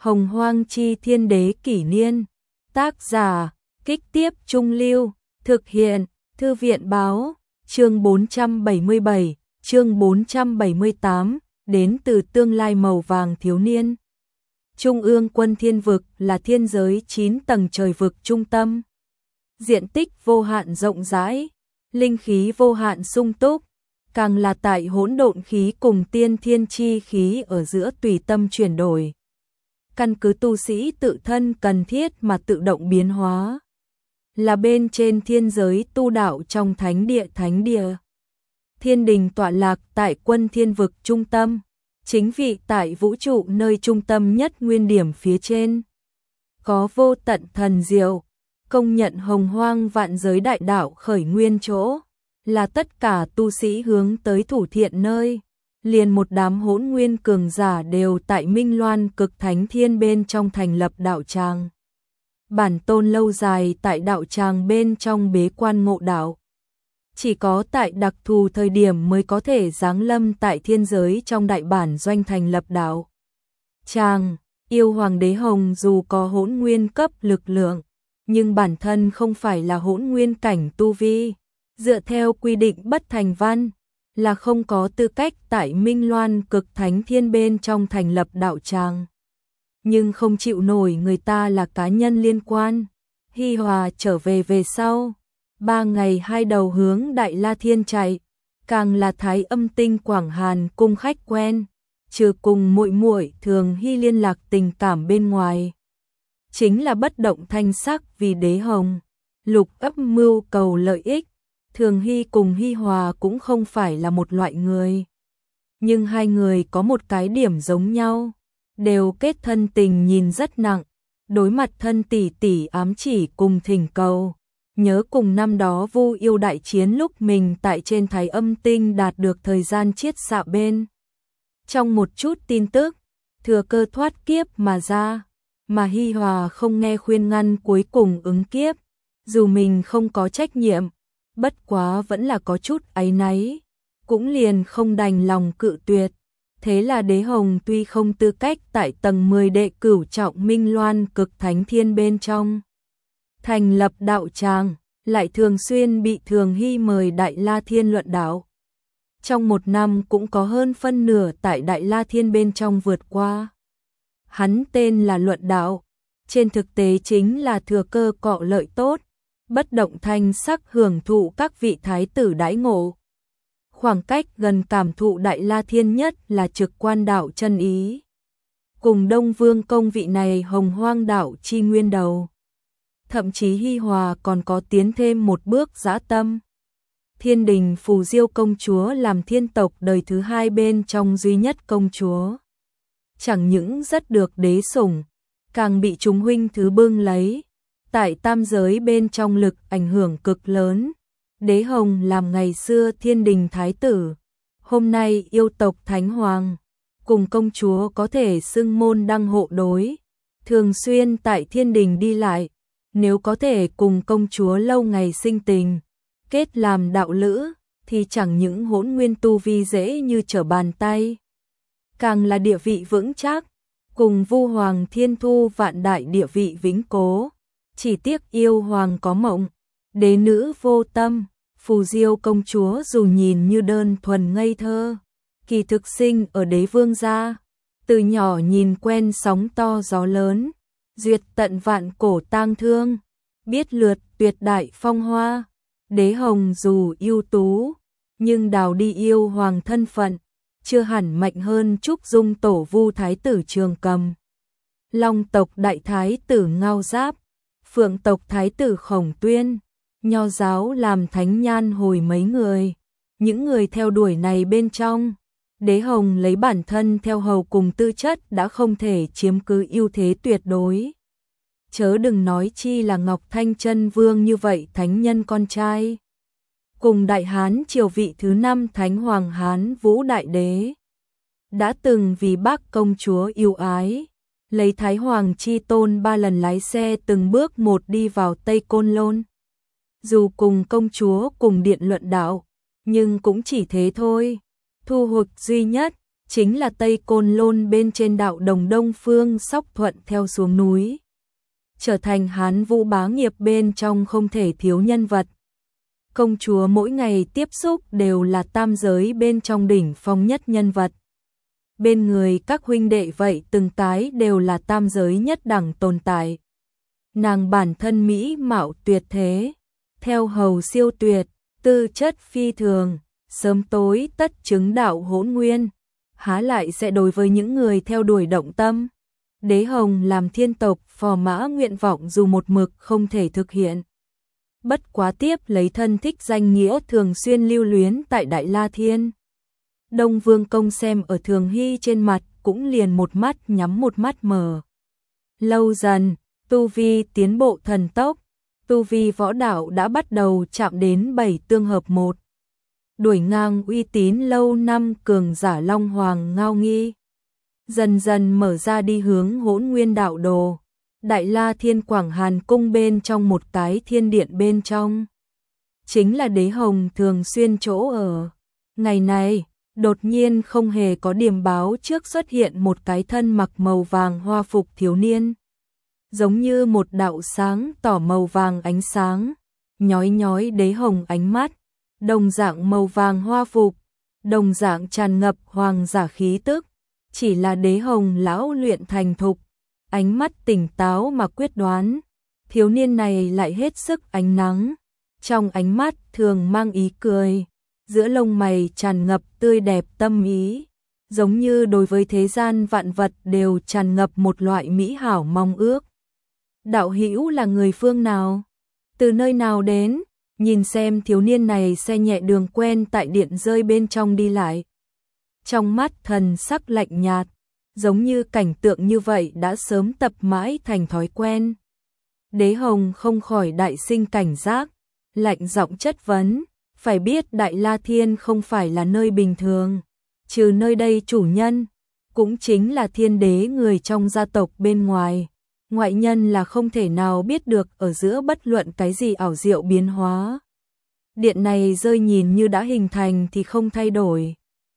Hồng Hoang chi thiên đế kỷ niên. Tác giả, Kích Tiếp Trung Lưu, thực hiện, Thư viện báo, chương 477, chương 478, đến từ tương lai màu vàng thiếu niên. Trung ương quân thiên vực là thiên giới 9 tầng trời vực trung tâm. Diện tích vô hạn rộng rãi, linh khí vô hạn sung túc, càng là tại hỗn độn khí cùng tiên thiên chi khí ở giữa tùy tâm chuyển đổi. Căn cứ tu sĩ tự thân cần thiết mà tự động biến hóa. Là bên trên thiên giới tu đạo trong thánh địa. Thiên đình tọa lạc tại quân thiên vực trung tâm, chính vị tại vũ trụ nơi trung tâm nhất nguyên điểm phía trên. Có vô tận thần diệu, công nhận hồng hoang vạn giới đại đạo khởi nguyên chỗ, là tất cả tu sĩ hướng tới thủ thiện nơi. Liền một đám hỗn nguyên cường giả đều tại Minh Loan cực thánh thiên bên trong thành lập đạo tràng. Bản tôn lâu dài tại đạo tràng bên trong bế quan ngộ đạo. Chỉ có tại đặc thù thời điểm mới có thể giáng lâm tại thiên giới trong đại bản doanh thành lập đạo tràng. Yêu hoàng đế hồng dù có hỗn nguyên cấp lực lượng, nhưng bản thân không phải là hỗn nguyên cảnh tu vi. Dựa theo quy định bất thành văn, là không có tư cách tại Minh Loan cực thánh thiên bên trong thành lập đạo tràng. Nhưng không chịu nổi người ta là cá nhân liên quan. Hi Hòa trở về sau, 3 ngày 2 đầu hướng Đại La Thiên chạy, càng là Thái Âm Tinh Quảng Hàn cung khách quen, trừ cùng muội muội Thường Hy liên lạc tình cảm bên ngoài, chính là bất động thanh sắc vì đế hồng, lục ấp mưu cầu lợi ích. Thường Hy cùng Hi Hòa cũng không phải là một loại người, nhưng hai người có một cái điểm giống nhau, đều kết thân tình nhìn rất nặng, đối mặt thân tỷ tỷ ám chỉ cùng thỉnh cầu. Nhớ cùng năm đó Vu Yêu đại chiến lúc mình tại trên Thái Âm Tinh đạt được thời gian chiết xạ bên trong một chút tin tức, thừa cơ thoát kiếp mà ra, mà Hi Hòa không nghe khuyên ngăn cuối cùng ứng kiếp, dù mình không có trách nhiệm, bất quá vẫn là có chút áy náy, cũng liền không đành lòng cự tuyệt. Thế là đế hồng tuy không tư cách tại tầng 10 đệ cửu trọng Minh Loan cực thánh thiên bên trong thành lập đạo tràng, lại thường xuyên bị Thường Hy mời Đại La Thiên luận đạo. Trong một năm cũng có hơn phân nửa tại Đại La Thiên bên trong vượt qua. Hắn tên là luận đạo, trên thực tế chính là thừa cơ cọ lợi tốt, bất động thanh sắc hưởng thụ các vị thái tử đãi ngộ. Khoảng cách gần cảm thụ Đại La Thiên nhất là Trực Quan đạo chân ý, cùng Đông Vương công vị này hồng hoang đạo chi nguyên đầu. Thậm chí Hi Hòa còn có tiến thêm một bước dã tâm. Thiên đình Phù Diêu công chúa làm thiên tộc đời thứ 2 bên trong duy nhất công chúa. Chẳng những rất được đế sủng, càng bị chúng huynh thứ bưng lấy. Tại tam giới bên trong lực ảnh hưởng cực lớn. Đế hồng làm ngày xưa thiên đình thái tử, hôm nay yêu tộc thánh hoàng, cùng công chúa có thể xưng môn đăng hộ đối, thường xuyên tại thiên đình đi lại. Nếu có thể cùng công chúa lâu ngày sinh tình, kết làm đạo lữ, thì chẳng những hỗn nguyên tu vi dễ như trở bàn tay, càng là địa vị vững chắc, cùng Vu Hoàng Thiên Thu vạn đại địa vị vĩnh cố. Chỉ tiếc yêu hoàng có mộng, đế nữ vô tâm. Phù Diêu công chúa dù nhìn như đơn thuần ngây thơ, kỳ thực sinh ở đế vương gia, từ nhỏ nhìn quen sóng to gió lớn, duyệt tận vạn cổ tang thương, biết lượt tuyệt đại phong hoa. Đế hồng dù ưu tú, nhưng đào đi yêu hoàng thân phận, chưa hẳn mạnh hơn Trúc Dung tổ Vu thái tử Trường Cầm, Long tộc đại thái tử Ngao Giáp, Phượng tộc thái tử Khổng Tuyên, Nho giáo làm thánh nhan hồi mấy người. Những người theo đuổi này bên trong, đế hồng lấy bản thân theo hầu cùng tư chất đã không thể chiếm cứ ưu thế tuyệt đối. Chớ đừng nói chi là Ngọc Thanh Chân Vương như vậy thánh nhân con trai. Cùng Đại Hán triều vị thứ 5 Thánh Hoàng Hán Vũ Đại Đế, đã từng vì bác công chúa yêu ái, lấy Thái Hoàng chi tôn 3 lần lái xe từng bước một đi vào Tây Côn Lôn. Dù cùng công chúa cùng điện luận đạo, nhưng cũng chỉ thế thôi. Thu hoạch duy nhất chính là Tây Côn Lôn bên trên đạo Đồng Đông Phương Sóc Thuận theo xuống núi. Trở thành Hán Vũ bá nghiệp bên trong không thể thiếu nhân vật. Công chúa mỗi ngày tiếp xúc đều là tam giới bên trong đỉnh phong nhất nhân vật. Bên người các huynh đệ vậy từng cái đều là tam giới nhất đẳng tồn tại. Nàng bản thân mỹ mạo tuyệt thế, theo hầu siêu tuyệt, tư chất phi thường, sớm tối tất chứng đạo hỗn nguyên, há lại sẽ đối với những người theo đuổi động tâm. Đế Hồng làm thiên tộc phò mã nguyện vọng dù một mực không thể thực hiện. Bất quá tiếp lấy thân thích danh nghĩa thường xuyên lưu luyến tại Đại La Thiên. Đông Vương Công xem ở Thường Hy trên mặt cũng liền một mắt nhắm một mắt mở. Lâu dần, tu vi tiến bộ thần tốc, tu vi võ đạo đã bắt đầu chạm đến 7 tương hợp 1. Đuổi ngang uy tín lâu năm cường giả Long Hoàng Ngao Nghi. Dần dần mở ra đi hướng Hỗn Nguyên đạo đồ. Đại La Thiên Quảng Hàn cung bên trong một cái thiên điện bên trong. Chính là Đế Hồng thường xuyên chỗ ở. Ngày này, đột nhiên không hề có điểm báo trước xuất hiện một cái thân mặc màu vàng hoa phục thiếu niên. Giống như một đạo sáng tỏ màu vàng ánh sáng, nhói nhói Đế Hồng ánh mắt. Đồng dạng màu vàng hoa phục, đồng dạng tràn ngập hoàng giả khí tức. Chỉ là Đế Hồng lão luyện thành thục, ánh mắt tỉnh táo mà quyết đoán. Thiếu niên này lại hết sức ánh nắng, trong ánh mắt thường mang ý cười, giữa lông mày tràn ngập tươi đẹp tâm ý, giống như đối với thế gian vạn vật đều tràn ngập một loại mỹ hảo mong ước. Đạo hữu là người phương nào? Từ nơi nào đến? Nhìn xem thiếu niên này xe nhẹ đường quen tại điện rơi bên trong đi lại. Trong mắt thần sắc lạnh nhạt, giống như cảnh tượng như vậy đã sớm tập mãi thành thói quen. Đế Hồng không khỏi đại sinh cảnh giác, lạnh giọng chất vấn, phải biết Đại La Thiên không phải là nơi bình thường, trừ nơi đây chủ nhân, cũng chính là thiên đế người trong gia tộc bên ngoài. Ngoại nhân là không thể nào biết được ở giữa bất luận cái gì ảo diệu biến hóa. Điện này rơi nhìn như đã hình thành thì không thay đổi.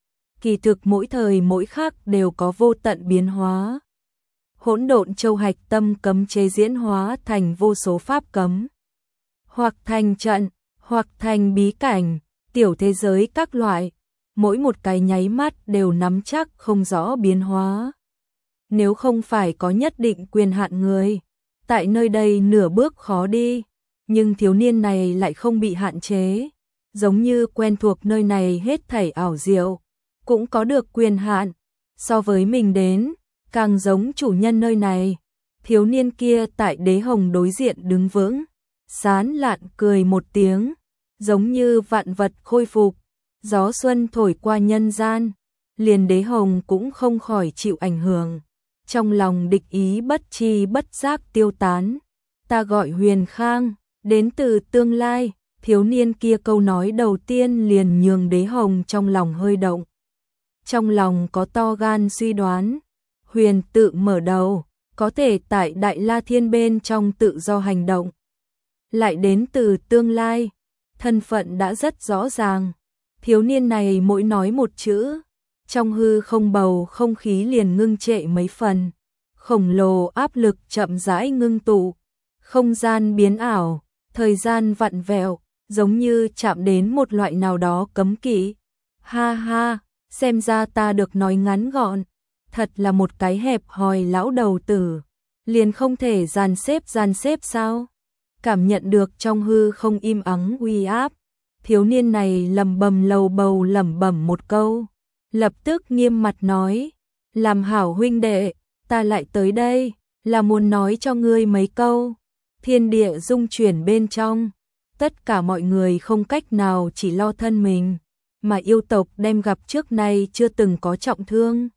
Kỳ thực mỗi thời mỗi khắc đều có vô tận biến hóa. Hỗn độn châu hạch tâm cấm chế diễn hóa thành vô số pháp cấm. Hoặc thành trận, hoặc thành bí cảnh, tiểu thế giới các loại. Mỗi một cái nháy mắt đều nắm chắc không rõ biến hóa. Nếu không phải có nhất định quyền hạn người, tại nơi đây nửa bước khó đi, nhưng thiếu niên này lại không bị hạn chế, giống như quen thuộc nơi này hết thảy ảo diệu, cũng có được quyền hạn, so với mình đến, càng giống chủ nhân nơi này. Thiếu niên kia tại Đế Hồng đối diện đứng vững, sán lạn cười một tiếng, giống như vạn vật khôi phục, gió xuân thổi qua nhân gian, liền Đế Hồng cũng không khỏi chịu ảnh hưởng. Trong lòng địch ý bất chi bất giác tiêu tán. Ta gọi Huyền Khang, đến từ tương lai. Thiếu niên kia câu nói đầu tiên liền nhường Đế Hồng trong lòng hơi động. Trong lòng có to gan suy đoán, Huyền tự mở đầu, có thể tại Đại La Thiên bên trong tự do hành động. Lại đến từ tương lai, thân phận đã rất rõ ràng. Thiếu niên này mỗi nói một chữ, trong hư không bầu không khí liền ngưng trệ mấy phần, khổng lồ áp lực chậm rãi ngưng tụ, không gian biến ảo, thời gian vặn vẹo, giống như chạm đến một loại nào đó cấm kỵ. Ha ha, xem ra ta được nói ngắn gọn, thật là một cái hẹp hòi lão đầu tử, liền không thể dàn xếp sao? Cảm nhận được trong hư không im ắng uy áp, thiếu niên này lẩm bẩm lầu bầu lẩm bẩm một câu. Lập tức nghiêm mặt nói, làm hảo huynh đệ, ta lại tới đây, là muốn nói cho ngươi mấy câu. Thiên địa rung chuyển bên trong, tất cả mọi người không cách nào chỉ lo thân mình, mà yêu tộc đem gặp trước nay chưa từng có trọng thương.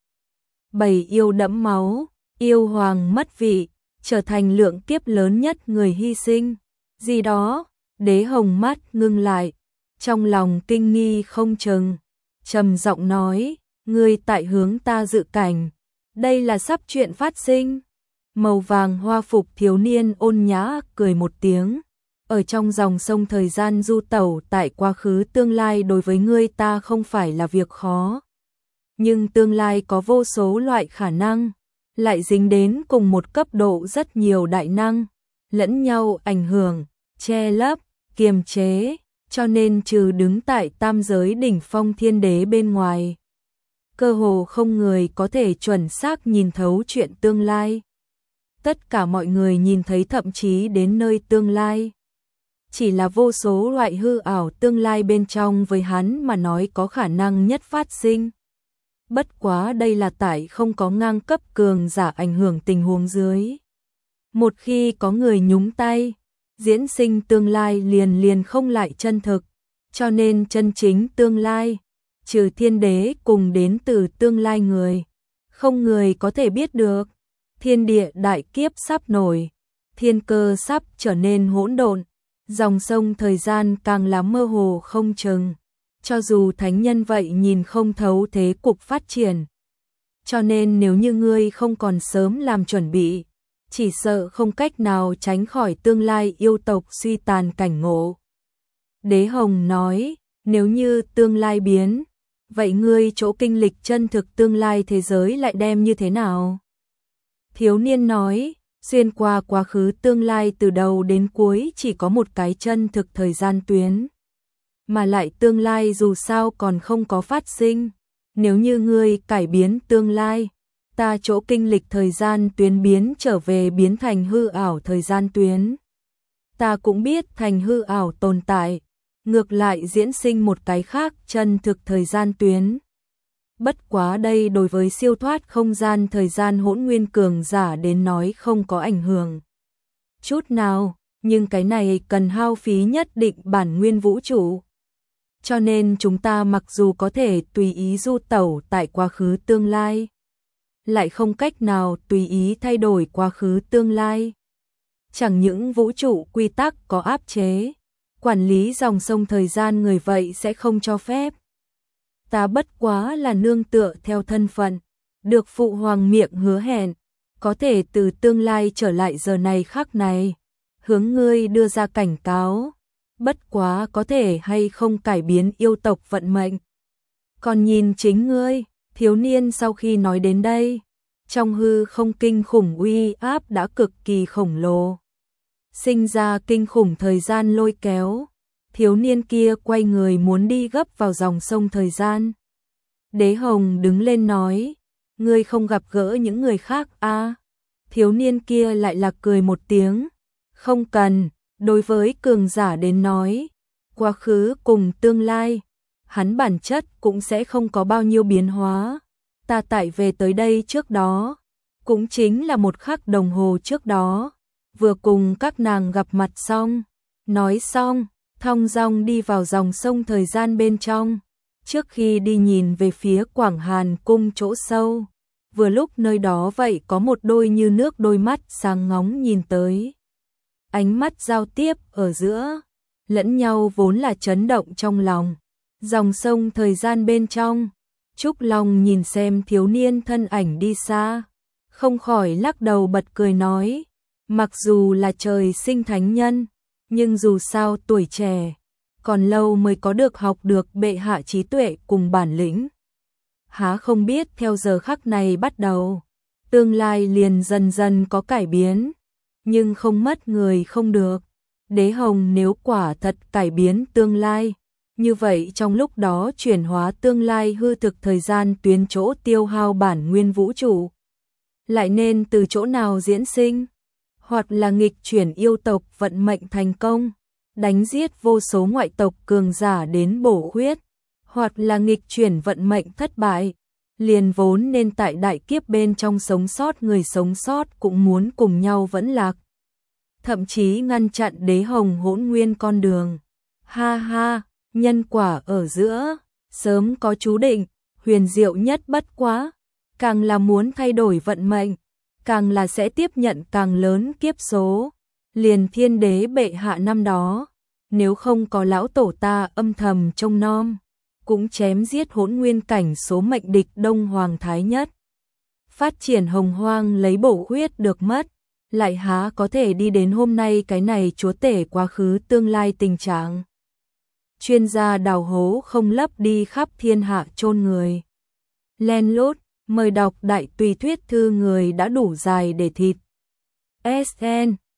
Bầy yêu đẫm máu, yêu hoàng mất vị, trở thành lượng kiếp lớn nhất người hy sinh. Gì đó, Đế Hồng mắt ngưng lại, trong lòng kinh nghi không chừng. Trầm giọng nói, ngươi tại hướng ta dự cảnh, đây là sắp chuyện phát sinh. Màu vàng hoa phục thiếu niên ôn nhã cười một tiếng, ở trong dòng sông thời gian du tẩu tại quá khứ tương lai đối với ngươi ta không phải là việc khó. nhưng tương lai có vô số loại khả năng, lại dính đến cùng một cấp độ rất nhiều đại năng, lẫn nhau ảnh hưởng, che lấp, kiềm chế, cho nên trừ đứng tại tam giới đỉnh phong thiên đế bên ngoài, cơ hồ không người có thể chuẩn xác nhìn thấu chuyện tương lai. Tất cả mọi người nhìn thấy thậm chí đến nơi tương lai, chỉ là vô số loại hư ảo tương lai bên trong với hắn mà nói có khả năng nhất phát sinh. Bất quá đây là tại không có ngang cấp cường giả ảnh hưởng tình huống dưới. Một khi có người nhúng tay, diễn sinh tương lai liền không lại chân thực, cho nên chân chính tương lai, trừ thiên đế cùng đến từ tương lai người, không người có thể biết được. Thiên địa đại kiếp sắp nổi, thiên cơ sắp trở nên hỗn độn, dòng sông thời gian càng là mơ hồ không chừng, cho dù thánh nhân vậy nhìn không thấu thế cục phát triển. Cho nên nếu như ngươi không còn sớm làm chuẩn bị, chỉ sợ không cách nào tránh khỏi tương lai yêu tộc suy tàn cảnh ngộ. Đế Hồng nói, nếu như tương lai biến, vậy ngươi chỗ kinh lịch chân thực tương lai thế giới lại đem như thế nào? Thiếu niên nói, xuyên qua quá khứ tương lai từ đầu đến cuối chỉ có một cái chân thực thời gian tuyến. Mà lại tương lai dù sao còn không có phát sinh. Nếu như ngươi cải biến tương lai, ta chỗ kinh lịch thời gian tuyến biến trở về biến thành hư ảo thời gian tuyến. Ta cũng biết thành hư ảo tồn tại, ngược lại diễn sinh một cái khác chân thực thời gian tuyến. Bất quá đây đối với siêu thoát không gian thời gian hỗn nguyên cường giả đến nói không có ảnh hưởng chút nào, nhưng cái này cần hao phí nhất định bản nguyên vũ trụ. Cho nên chúng ta mặc dù có thể tùy ý du tẩu tại quá khứ tương lai, lại không cách nào tùy ý thay đổi quá khứ tương lai. Chẳng những vũ trụ quy tắc có áp chế, quản lý dòng sông thời gian người vậy sẽ không cho phép. Ta bất quá là nương tựa theo thân phận, được phụ hoàng miệng hứa hẹn, có thể từ tương lai trở lại giờ này khắc này, hướng ngươi đưa ra cảnh cáo, bất quá có thể hay không cải biến yêu tộc vận mệnh. Còn nhìn chính ngươi, thiếu niên sau khi nói đến đây, trong hư không kinh khủng uy áp đã cực kỳ khổng lồ, sinh ra kinh khủng thời gian lôi kéo. Thiếu niên kia quay người muốn đi gấp vào dòng sông thời gian. Đế Hồng đứng lên nói, ngươi không gặp gỡ những người khác à? Thiếu niên kia lại là cười một tiếng, không cần, đối với cường giả đến nói, quá khứ cùng tương lai, hắn bản chất cũng sẽ không có bao nhiêu biến hóa. Ta tại về tới đây trước đó, cũng chính là một khắc đồng hồ trước đó, vừa cùng các nàng gặp mặt xong, nói xong, thong dong đi vào dòng sông thời gian bên trong, trước khi đi nhìn về phía Quảng Hàn cung chỗ sâu, vừa lúc nơi đó vậy có một đôi như nước đôi mắt sáng ngóng nhìn tới. Ánh mắt giao tiếp ở giữa, lẫn nhau vốn là chấn động trong lòng. Dòng sông thời gian bên trong, Trúc Long nhìn xem thiếu niên thân ảnh đi xa, không khỏi lắc đầu bật cười nói, mặc dù là trời sinh thánh nhân, nhưng dù sao tuổi trẻ, còn lâu mới có được học được bệ hạ trí tuệ cùng bản lĩnh. Há không biết theo giờ khắc này bắt đầu, tương lai liền dần dần có cải biến, nhưng không mất người không được. Đế Hồng nếu quả thật cải biến tương lai, như vậy trong lúc đó chuyển hóa tương lai hư thực thời gian tuyến chỗ tiêu hao bản nguyên vũ trụ, lại nên từ chỗ nào diễn sinh? Hoặc là nghịch chuyển yêu tộc vận mệnh thành công, đánh giết vô số ngoại tộc cường giả đến bổ khuyết, hoặc là nghịch chuyển vận mệnh thất bại, liền vốn nên tại đại kiếp bên trong sống sót người sống sót cũng muốn cùng nhau vẫn lạc, thậm chí ngăn chặn Đế Hồng hỗn nguyên con đường. Ha ha, nhân quả ở giữa, sớm có chú định, huyền diệu nhất bất quá, càng là muốn thay đổi vận mệnh, càng là sẽ tiếp nhận càng lớn kiếp số. Liền thiên đế bệ hạ năm đó, nếu không có lão tổ ta âm thầm trông nom, cũng chém giết hỗn nguyên cảnh số mệnh địch Đông Hoàng Thái Nhất. Phát triển hồng hoang lấy bổ huyết được mất, lại há có thể đi đến hôm nay cái này chúa tể quá khứ tương lai tình trạng. Chuyên gia đào hố không lấp đi khắp thiên hạ chôn người. Len lút, mời đọc đại tùy thuyết thư người đã đủ dài để thịt. SN